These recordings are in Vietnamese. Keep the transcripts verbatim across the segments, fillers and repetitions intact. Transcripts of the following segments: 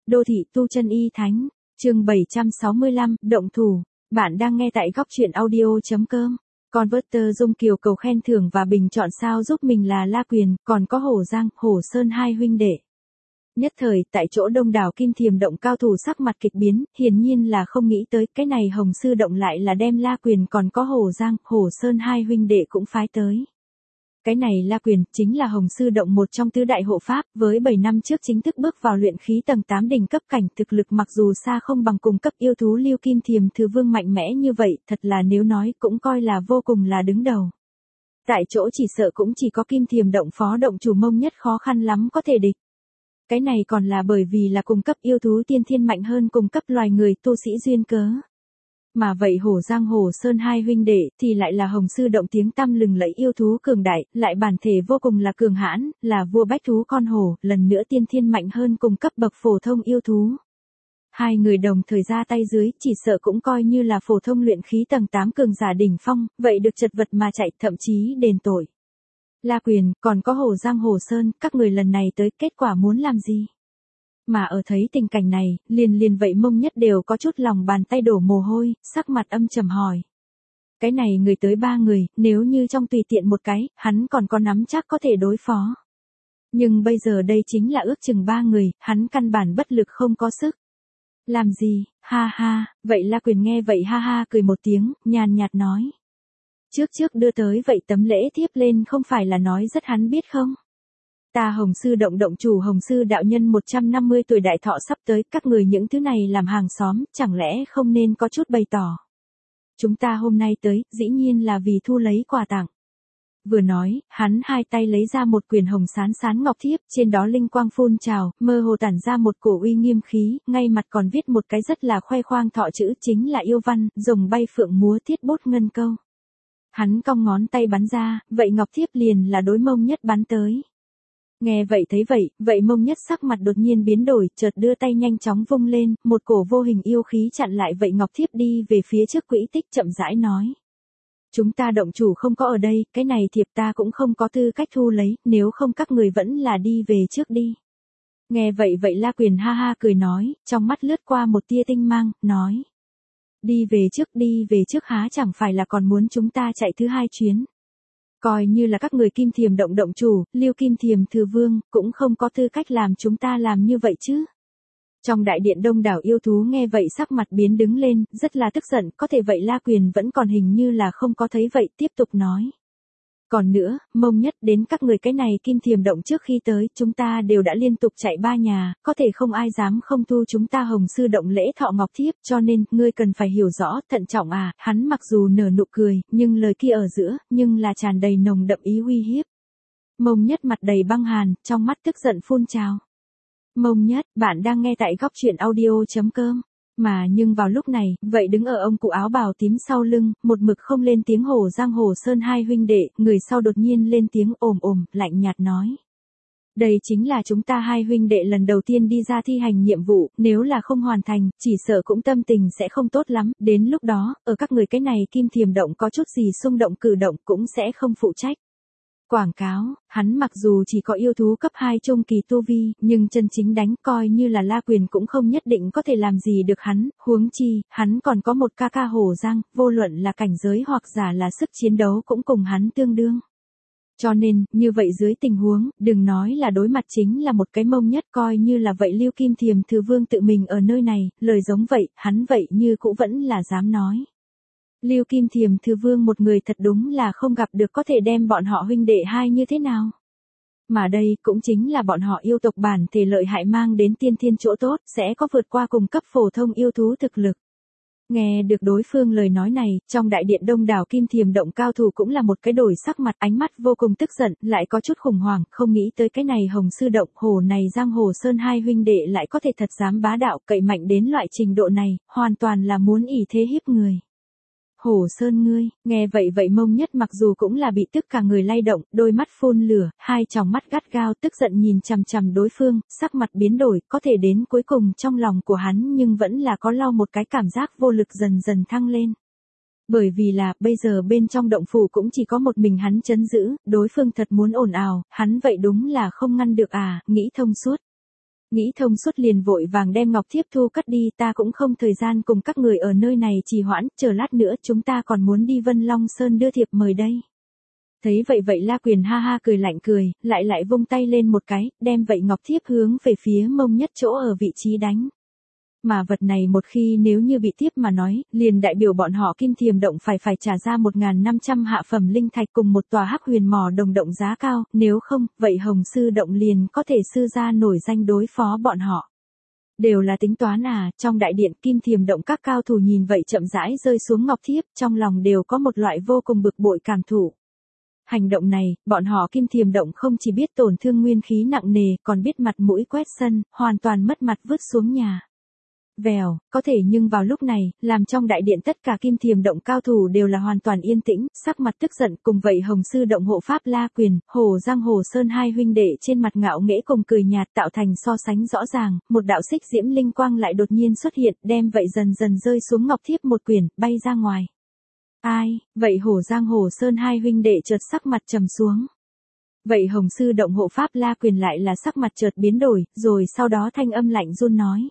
Đô thị tu chân y thánh, chương bảy trăm sáu mươi lăm, động thủ. Bạn đang nghe tại góc truyện audio.com. Converter Dung Kiều cầu khen thưởng và bình chọn sao giúp mình là La Quyền, còn có Hổ Giang, Hổ Sơn hai huynh đệ. Nhất thời, tại chỗ đông đảo Kim Thiềm Động cao thủ sắc mặt kịch biến, hiển nhiên là không nghĩ tới, cái này Hồng Sư Động lại là đem La Quyền còn có Hổ Giang, Hổ Sơn hai huynh đệ cũng phái tới. Cái này La Quyền, chính là Hồng Sư Động một trong tứ đại hộ pháp, với bảy năm trước chính thức bước vào luyện khí tầng tám đỉnh cấp cảnh, thực lực mặc dù xa không bằng cùng cấp yêu thú Lưu Kim Thiềm Thứ Vương mạnh mẽ như vậy, thật là nếu nói cũng coi là vô cùng là đứng đầu. Tại chỗ chỉ sợ cũng chỉ có Kim Thiềm Động phó động chủ Mông Nhất khó khăn lắm có thể địch. Cái này còn là bởi vì là cùng cấp yêu thú tiên thiên mạnh hơn cùng cấp loài người tu sĩ duyên cớ. Mà vậy Hổ Giang Hổ Sơn hai huynh đệ thì lại là Hồng Sư Động tiếng tăm lừng lẫy yêu thú cường đại, lại bản thể vô cùng là cường hãn, là vua bách thú con hổ, lần nữa tiên thiên mạnh hơn cùng cấp bậc phổ thông yêu thú. Hai người đồng thời ra tay dưới, chỉ sợ cũng coi như là phổ thông luyện khí tầng tám cường giả đỉnh phong, vậy được chật vật mà chạy, thậm chí đền tội. La Quyền, còn có Hổ Giang Hổ Sơn, các người lần này tới kết quả muốn làm gì? Mà ở thấy tình cảnh này, liền liền vậy Mông Nhất đều có chút lòng bàn tay đổ mồ hôi, sắc mặt âm trầm hỏi. Cái này người tới ba người, nếu như trong tùy tiện một cái, hắn còn có nắm chắc có thể đối phó. Nhưng bây giờ đây chính là ước chừng ba người, hắn căn bản bất lực không có sức. Làm gì, ha ha, vậy La Quyền nghe vậy ha ha cười một tiếng, nhàn nhạt nói. Trước trước đưa tới vậy tấm lễ thiếp lên không phải là nói rất hắn biết không? Ta Hồng Sư Động động chủ Hồng Sư đạo nhân một trăm năm mươi tuổi đại thọ sắp tới, các người những thứ này làm hàng xóm, chẳng lẽ không nên có chút bày tỏ. Chúng ta hôm nay tới, dĩ nhiên là vì thu lấy quà tặng. Vừa nói, hắn hai tay lấy ra một quyển hồng sán sán ngọc thiếp, trên đó linh quang phun trào, mơ hồ tản ra một cổ uy nghiêm khí, ngay mặt còn viết một cái rất là khoe khoang thọ chữ chính là yêu văn, rồng bay phượng múa thiết bút ngân câu. Hắn cong ngón tay bắn ra, vậy ngọc thiếp liền là đối Mông Nhất bắn tới. Nghe vậy thấy vậy, vậy Mông Nhất sắc mặt đột nhiên biến đổi, chợt đưa tay nhanh chóng vung lên, một cổ vô hình yêu khí chặn lại vậy ngọc thiếp đi về phía trước quỹ tích chậm rãi nói. Chúng ta động chủ không có ở đây, cái này thiệp ta cũng không có tư cách thu lấy, nếu không các người vẫn là đi về trước đi. Nghe vậy vậy La Quyền ha ha cười nói, trong mắt lướt qua một tia tinh mang, nói. Đi về trước đi về trước há chẳng phải là còn muốn chúng ta chạy thứ hai chuyến. Coi như là các người Kim Thiềm Động động chủ, Lưu Kim Thiềm Thứ Vương, cũng không có tư cách làm chúng ta làm như vậy chứ. Trong đại điện đông đảo yêu thú nghe vậy sắc mặt biến đứng lên, rất là tức giận, có thể vậy La Quyền vẫn còn hình như là không có thấy vậy, tiếp tục nói. Còn nữa, Mông Nhất đến các người cái này Kim Thiềm Động trước khi tới, chúng ta đều đã liên tục chạy ba nhà, có thể không ai dám không thu chúng ta Hồng Sư Động lễ thọ ngọc thiếp, cho nên, ngươi cần phải hiểu rõ, thận trọng à, hắn mặc dù nở nụ cười, nhưng lời kia ở giữa, nhưng là tràn đầy nồng đậm ý uy hiếp. Mông Nhất mặt đầy băng hàn, trong mắt tức giận phun trào. Mông Nhất, bạn đang nghe tại góc truyện audio.com. Mà nhưng vào lúc này, vậy đứng ở ông cụ áo bào tím sau lưng, một mực không lên tiếng Hổ Giang Hổ Sơn hai huynh đệ, người sau đột nhiên lên tiếng ồm ồm, lạnh nhạt nói. Đây chính là chúng ta hai huynh đệ lần đầu tiên đi ra thi hành nhiệm vụ, nếu là không hoàn thành, chỉ sợ cũng tâm tình sẽ không tốt lắm, đến lúc đó, ở các người cái này Kim Thiềm Động có chút gì xung động cử động cũng sẽ không phụ trách. Quảng cáo, hắn mặc dù chỉ có yêu thú cấp hai trung kỳ tu vi, nhưng chân chính đánh coi như là La Quyền cũng không nhất định có thể làm gì được hắn, huống chi, hắn còn có một ca ca Hổ Giang, vô luận là cảnh giới hoặc giả là sức chiến đấu cũng cùng hắn tương đương. Cho nên, như vậy dưới tình huống, đừng nói là đối mặt chính là một cái Mông Nhất coi như là vậy Lưu Kim Thiềm Thứ Vương tự mình ở nơi này, lời giống vậy, hắn vậy như cũng vẫn là dám nói. Lưu Kim Thiềm Thứ Vương một người thật đúng là không gặp được có thể đem bọn họ huynh đệ hai như thế nào. Mà đây cũng chính là bọn họ yêu tộc bản thể lợi hại mang đến tiên thiên chỗ tốt, sẽ có vượt qua cùng cấp phổ thông yêu thú thực lực. Nghe được đối phương lời nói này, trong đại điện đông đảo Kim Thiềm Động cao thủ cũng là một cái đổi sắc mặt, ánh mắt vô cùng tức giận, lại có chút khủng hoảng, không nghĩ tới cái này Hồng Sư Động, Hổ này Giang Hổ Sơn hai huynh đệ lại có thể thật dám bá đạo, cậy mạnh đến loại trình độ này, hoàn toàn là muốn ỷ thế hiếp người. Hổ Sơn ngươi, nghe vậy vậy Mông Nhất mặc dù cũng là bị tức cả người lay động, đôi mắt phun lửa, hai tròng mắt gắt gao tức giận nhìn chằm chằm đối phương, sắc mặt biến đổi, có thể đến cuối cùng trong lòng của hắn nhưng vẫn là có lau một cái cảm giác vô lực dần dần thăng lên. Bởi vì là, bây giờ bên trong động phủ cũng chỉ có một mình hắn trấn giữ, đối phương thật muốn ồn ào, hắn vậy đúng là không ngăn được à, nghĩ thông suốt. Nghĩ thông suốt liền vội vàng đem ngọc thiếp thu cất đi, ta cũng không thời gian cùng các người ở nơi này trì hoãn, chờ lát nữa chúng ta còn muốn đi Vân Long Sơn đưa thiệp mời đây. Thấy vậy vậy La Quyền ha ha cười lạnh cười, lại lại vung tay lên một cái, đem vậy ngọc thiếp hướng về phía mông nhất chỗ ở vị trí đánh. Mà vật này một khi nếu như bị tiếp mà nói, liền đại biểu bọn họ Kim Thiềm Động phải phải trả ra một nghìn năm trăm hạ phẩm linh thạch cùng một tòa hắc huyền mỏ đồng động giá cao, nếu không, vậy Hồng Sư Động liền có thể sư ra nổi danh đối phó bọn họ. Đều là tính toán à, trong đại điện Kim Thiềm Động các cao thủ nhìn vậy chậm rãi rơi xuống ngọc thiếp, trong lòng đều có một loại vô cùng bực bội cảm thụ. Hành động này, bọn họ Kim Thiềm Động không chỉ biết tổn thương nguyên khí nặng nề, còn biết mặt mũi quét sân, hoàn toàn mất mặt vứt xuống nhà. Vèo, có thể nhưng vào lúc này, làm trong đại điện tất cả Kim Thiềm Động cao thủ đều là hoàn toàn yên tĩnh, sắc mặt tức giận, cùng vậy Hồng Sư Động hộ pháp La Quyền, Hồ Giang Hồ Sơn hai huynh đệ trên mặt ngạo nghễ cùng cười nhạt tạo thành so sánh rõ ràng, một đạo xích diễm linh quang lại đột nhiên xuất hiện, đem vậy dần dần rơi xuống ngọc thiếp một quyển, bay ra ngoài. Ai, vậy Hồ Giang Hồ Sơn hai huynh đệ chợt sắc mặt trầm xuống. Vậy Hồng Sư Động hộ pháp La Quyền lại là sắc mặt chợt biến đổi, rồi sau đó thanh âm lạnh run nói.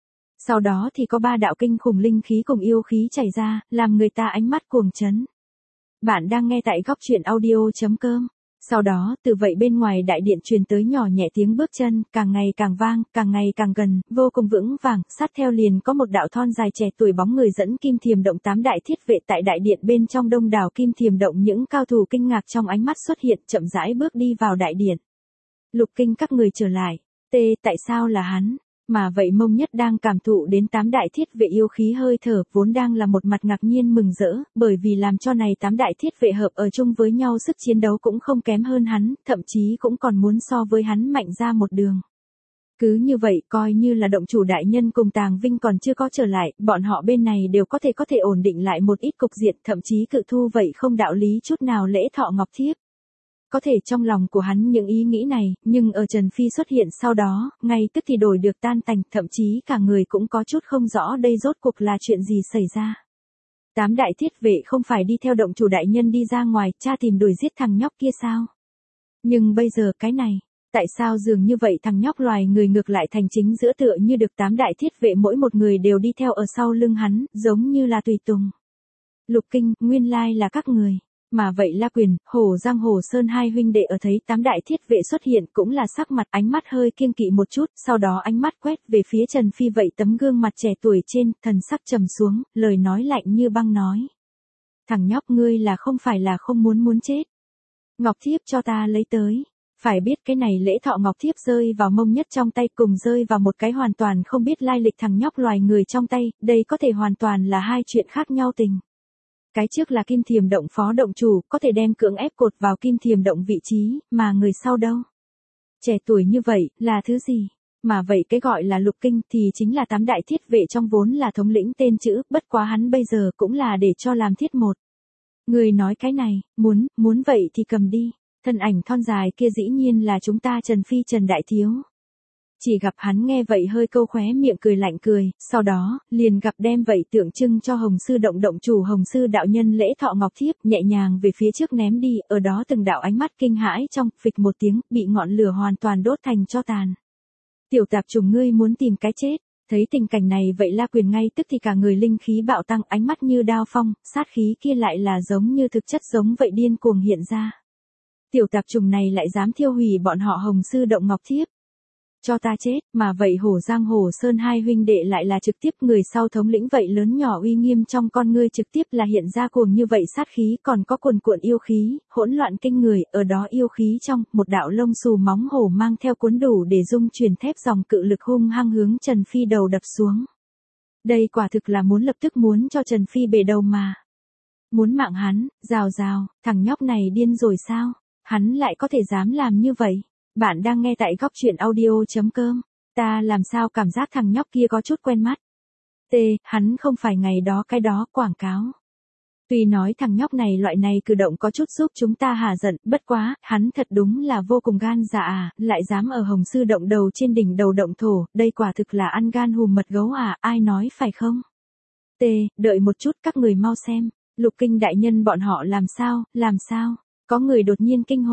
Sau đó thì có ba đạo kinh khủng linh khí cùng yêu khí chảy ra, làm người ta ánh mắt cuồng chấn. Bạn đang nghe tại góc truyện audio chấm com. Sau đó, từ vậy bên ngoài đại điện truyền tới nhỏ nhẹ tiếng bước chân, càng ngày càng vang, càng ngày càng gần, vô cùng vững vàng, sát theo liền có một đạo thon dài trẻ tuổi bóng người dẫn Kim Thiềm Động tám đại thiết vệ tại đại điện bên trong đông đảo Kim Thiềm Động những cao thủ kinh ngạc trong ánh mắt xuất hiện chậm rãi bước đi vào đại điện. Lục Kinh các người trở lại, tê tại sao là hắn? Mà vậy Mông Nhất đang cảm thụ đến tám đại thiết vệ yêu khí hơi thở, vốn đang là một mặt ngạc nhiên mừng rỡ, bởi vì làm cho này tám đại thiết vệ hợp ở chung với nhau sức chiến đấu cũng không kém hơn hắn, thậm chí cũng còn muốn so với hắn mạnh ra một đường. Cứ như vậy, coi như là động chủ đại nhân cùng Tàng Vinh còn chưa có trở lại, bọn họ bên này đều có thể có thể ổn định lại một ít cục diện, thậm chí cự thu vậy không đạo lý chút nào lễ thọ ngọc thiếp. Có thể trong lòng của hắn những ý nghĩ này, nhưng ở Trần Phi xuất hiện sau đó, ngay tức thì đổi được tan tành, thậm chí cả người cũng có chút không rõ đây rốt cuộc là chuyện gì xảy ra. Tám đại thiết vệ không phải đi theo động chủ đại nhân đi ra ngoài, tra tìm đuổi giết thằng nhóc kia sao? Nhưng bây giờ cái này, tại sao dường như vậy thằng nhóc loài người ngược lại thành chính giữa tựa như được tám đại thiết vệ mỗi một người đều đi theo ở sau lưng hắn, giống như là tùy tùng. Lục Kinh, nguyên lai là các người. Mà vậy La Quyền, Hồ Giang Hồ Sơn hai huynh đệ ở thấy tám đại thiết vệ xuất hiện cũng là sắc mặt ánh mắt hơi kiêng kỵ một chút, sau đó ánh mắt quét về phía Trần Phi vậy tấm gương mặt trẻ tuổi trên, thần sắc trầm xuống, lời nói lạnh như băng nói. Thằng nhóc ngươi là không phải là không muốn muốn chết. Ngọc thiếp cho ta lấy tới. Phải biết cái này lễ thọ ngọc thiếp rơi vào Mông Nhất trong tay cùng rơi vào một cái hoàn toàn không biết lai lịch thằng nhóc loài người trong tay, đây có thể hoàn toàn là hai chuyện khác nhau tình. Cái trước là Kim Thiềm Động phó động chủ, có thể đem cưỡng ép cột vào Kim Thiềm Động vị trí, mà người sau đâu? Trẻ tuổi như vậy, là thứ gì? Mà vậy cái gọi là Lục Kinh thì chính là tám đại thiết vệ trong vốn là thống lĩnh tên chữ, bất quá hắn bây giờ cũng là để cho làm thiết một. Người nói cái này, muốn, muốn vậy thì cầm đi. Thân ảnh thon dài kia dĩ nhiên là chúng ta Trần Phi Trần Đại Thiếu. Chỉ gặp hắn nghe vậy hơi câu khóe miệng cười lạnh cười, sau đó, liền gặp đem vậy tượng trưng cho Hồng Sư Động động chủ Hồng Sư đạo nhân lễ thọ ngọc thiếp nhẹ nhàng về phía trước ném đi, ở đó từng đạo ánh mắt kinh hãi trong, phịch một tiếng, bị ngọn lửa hoàn toàn đốt thành tro tàn. Tiểu tạp trùng ngươi muốn tìm cái chết, thấy tình cảnh này vậy La Quyền ngay tức thì cả người linh khí bạo tăng, ánh mắt như đao phong, sát khí kia lại là giống như thực chất giống vậy điên cuồng hiện ra. Tiểu tạp trùng này lại dám thiêu hủy bọn họ Hồng Sư Động ngọc thiếp. Cho ta chết, mà vậy Hổ Giang Hồ Sơn hai huynh đệ lại là trực tiếp người sau thống lĩnh vậy lớn nhỏ uy nghiêm trong con ngươi trực tiếp là hiện ra cuồng như vậy sát khí còn có cuồn cuộn yêu khí, hỗn loạn kinh người, ở đó yêu khí trong, một đạo lông xù móng hổ mang theo cuốn đủ để dung truyền thép dòng cự lực hung hăng hướng Trần Phi đầu đập xuống. Đây quả thực là muốn lập tức muốn cho Trần Phi bể đầu mà. Muốn mạng hắn, rào rào, thằng nhóc này điên rồi sao, hắn lại có thể dám làm như vậy. Bạn đang nghe tại góc truyện audio chấm com. Ta làm sao cảm giác thằng nhóc kia có chút quen mắt. T, hắn không phải ngày đó cái đó quảng cáo. Tuy nói thằng nhóc này loại này cử động có chút giúp chúng ta hả giận, bất quá, hắn thật đúng là vô cùng gan dạ à, lại dám ở Hồng Sư Động đầu trên đỉnh đầu động thổ, đây quả thực là ăn gan hùm mật gấu à, ai nói phải không? T, đợi một chút các người mau xem, Lục Kinh đại nhân bọn họ làm sao, làm sao, có người đột nhiên kinh hô.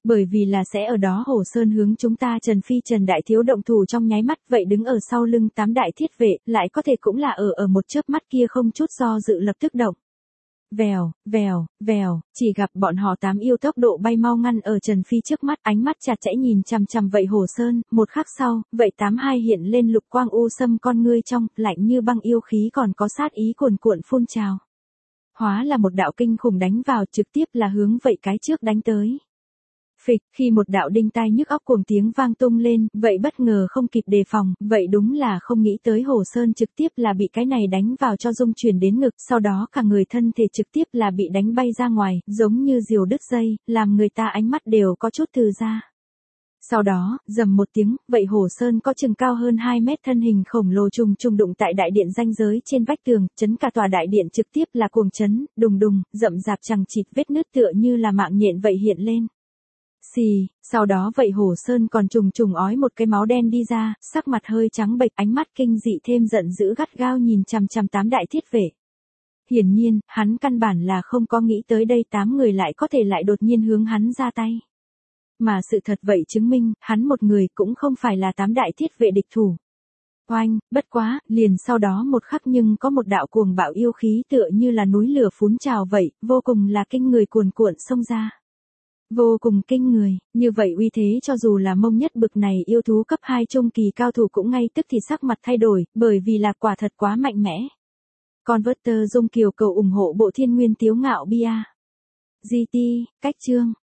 Bởi vì là sẽ ở đó Hồ Sơn hướng chúng ta Trần Phi Trần Đại Thiếu động thủ trong nháy mắt, vậy đứng ở sau lưng tám đại thiết vệ, lại có thể cũng là ở ở một chớp mắt kia không chút do dự lập tức động. Vèo, vèo, vèo, chỉ gặp bọn họ tám yêu tốc độ bay mau ngăn ở Trần Phi trước mắt, ánh mắt chặt chẽ nhìn chằm chằm vậy Hồ Sơn, một khắc sau, vậy tám hai hiện lên lục quang u sâm con ngươi trong, lạnh như băng yêu khí còn có sát ý cuồn cuộn phun trào. Hóa là một đạo kinh khủng đánh vào, trực tiếp là hướng vậy cái trước đánh tới. Phịch, khi một đạo đinh tai nhức óc cuồng tiếng vang tung lên, vậy bất ngờ không kịp đề phòng, vậy đúng là không nghĩ tới Hồ Sơn trực tiếp là bị cái này đánh vào cho rung chuyển đến ngực, sau đó cả người thân thể trực tiếp là bị đánh bay ra ngoài, giống như diều đứt dây, làm người ta ánh mắt đều có chút từ ra. Sau đó, rầm một tiếng, vậy Hồ Sơn có chừng cao hơn hai mét thân hình khổng lồ trùng trùng đụng tại đại điện ranh giới trên vách tường, chấn cả tòa đại điện trực tiếp là cuồng chấn, đùng đùng, rậm rạp chằng chịt vết nứt tựa như là mạng nhện vậy hiện lên. Xì, sau đó vậy Hồ Sơn còn trùng trùng ói một cái máu đen đi ra, sắc mặt hơi trắng bệch, ánh mắt kinh dị thêm giận dữ gắt gao nhìn chằm chằm tám đại thiết vệ. Hiển nhiên, hắn căn bản là không có nghĩ tới đây tám người lại có thể lại đột nhiên hướng hắn ra tay. Mà sự thật vậy chứng minh, hắn một người cũng không phải là tám đại thiết vệ địch thủ. Oanh, bất quá, liền sau đó một khắc nhưng có một đạo cuồng bạo yêu khí tựa như là núi lửa phún trào vậy, vô cùng là kinh người cuồn cuộn xông ra. Vô cùng kinh người, như vậy uy thế cho dù là Mông Nhất bực này yêu thú cấp hai trung kỳ cao thủ cũng ngay tức thì sắc mặt thay đổi, bởi vì là quả thật quá mạnh mẽ. Converter Dung Kiều cầu ủng hộ bộ Thiên Nguyên Tiếu Ngạo Bia. giê tê, cách chương.